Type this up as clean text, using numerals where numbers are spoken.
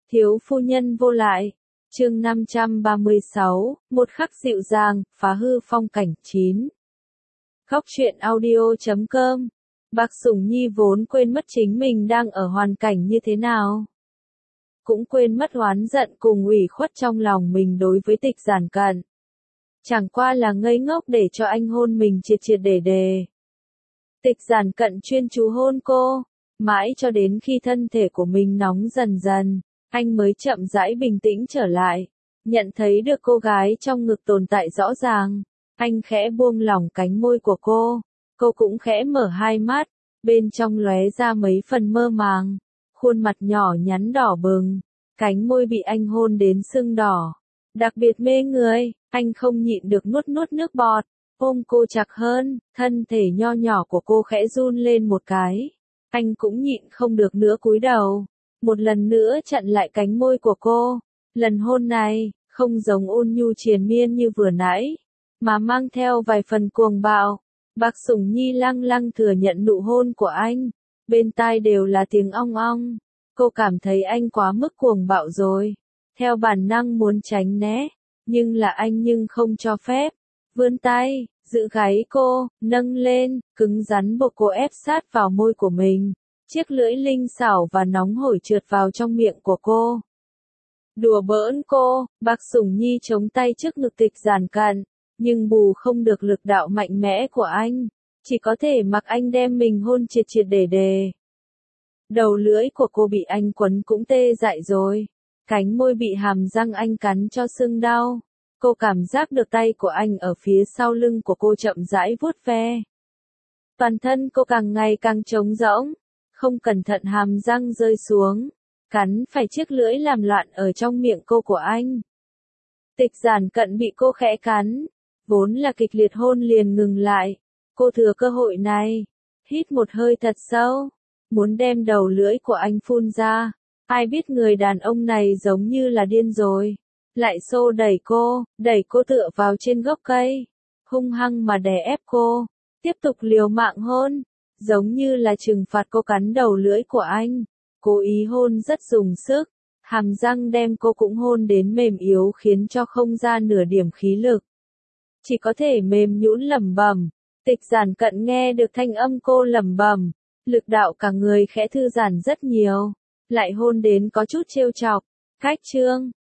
Thiếu phu nhân vô lại. Chương 536, một khắc dịu dàng, phá hư phong cảnh 9. Góc truyện audio.com. Bạc Sủng Nhi vốn quên mất chính mình đang ở hoàn cảnh như thế nào. Cũng quên mất oán giận cùng ủy khuất trong lòng mình đối với Tịch Giản Cận. Chẳng qua là ngây ngốc để cho anh hôn mình triệt triệt để để. Tịch Giản Cận chuyên chú hôn cô, mãi cho đến khi thân thể của mình nóng dần dần, anh mới chậm rãi bình tĩnh trở lại, nhận thấy được cô gái trong ngực tồn tại rõ ràng. Anh khẽ buông lỏng cánh môi của cô cũng khẽ mở hai mắt, bên trong lóe ra mấy phần mơ màng, khuôn mặt nhỏ nhắn đỏ bừng, cánh môi bị anh hôn đến sưng đỏ, đặc biệt mê người, anh không nhịn được nuốt nước bọt, ôm cô chặt hơn, thân thể nho nhỏ của cô khẽ run lên một cái, anh cũng nhịn không được nữa cúi đầu, một lần nữa chặn lại cánh môi của cô, lần hôn này, không giống ôn nhu triền miên như vừa nãy, mà mang theo vài phần cuồng bạo. Bạc Sủng Nhi lăng lăng thừa nhận nụ hôn của anh, bên tai đều là tiếng ong ong, cô cảm thấy anh quá mức cuồng bạo rồi, theo bản năng muốn tránh né, nhưng là anh không cho phép, vươn tay, giữ gáy cô, nâng lên, cứng rắn buộc cô ép sát vào môi của mình, chiếc lưỡi linh xảo và nóng hổi trượt vào trong miệng của cô. Đùa bỡn cô, Bạc Sủng Nhi chống tay trước ngực Tịch Giản Cận, nhưng bù không được lực đạo mạnh mẽ của anh, chỉ có thể mặc anh đem mình hôn triệt triệt để để. Đầu lưỡi của cô bị anh quấn cũng tê dại rồi, cánh môi bị hàm răng anh cắn cho sưng đau, cô cảm giác được tay của anh ở phía sau lưng của cô chậm rãi vuốt ve. Toàn thân cô càng ngày càng trống rỗng, không cẩn thận hàm răng rơi xuống, cắn phải chiếc lưỡi làm loạn ở trong miệng cô của anh. Tịch Giản Cận bị cô khẽ cắn, vốn là kịch liệt hôn liền ngừng lại, cô thừa cơ hội này, hít một hơi thật sâu, muốn đem đầu lưỡi của anh phun ra, ai biết người đàn ông này giống như là điên rồi, lại xô đẩy cô tựa vào trên gốc cây, hung hăng mà đè ép cô, tiếp tục liều mạng hôn, giống như là trừng phạt cô cắn đầu lưỡi của anh, cố ý hôn rất dùng sức, hàm răng đem cô cũng hôn đến mềm yếu khiến cho không ra nửa điểm khí lực. Chỉ có thể mềm nhũn lẩm bẩm. Tịch Giản Cận nghe được thanh âm cô lẩm bẩm, lực đạo cả người khẽ thư giãn rất nhiều, lại hôn đến có chút trêu chọc. Cách chương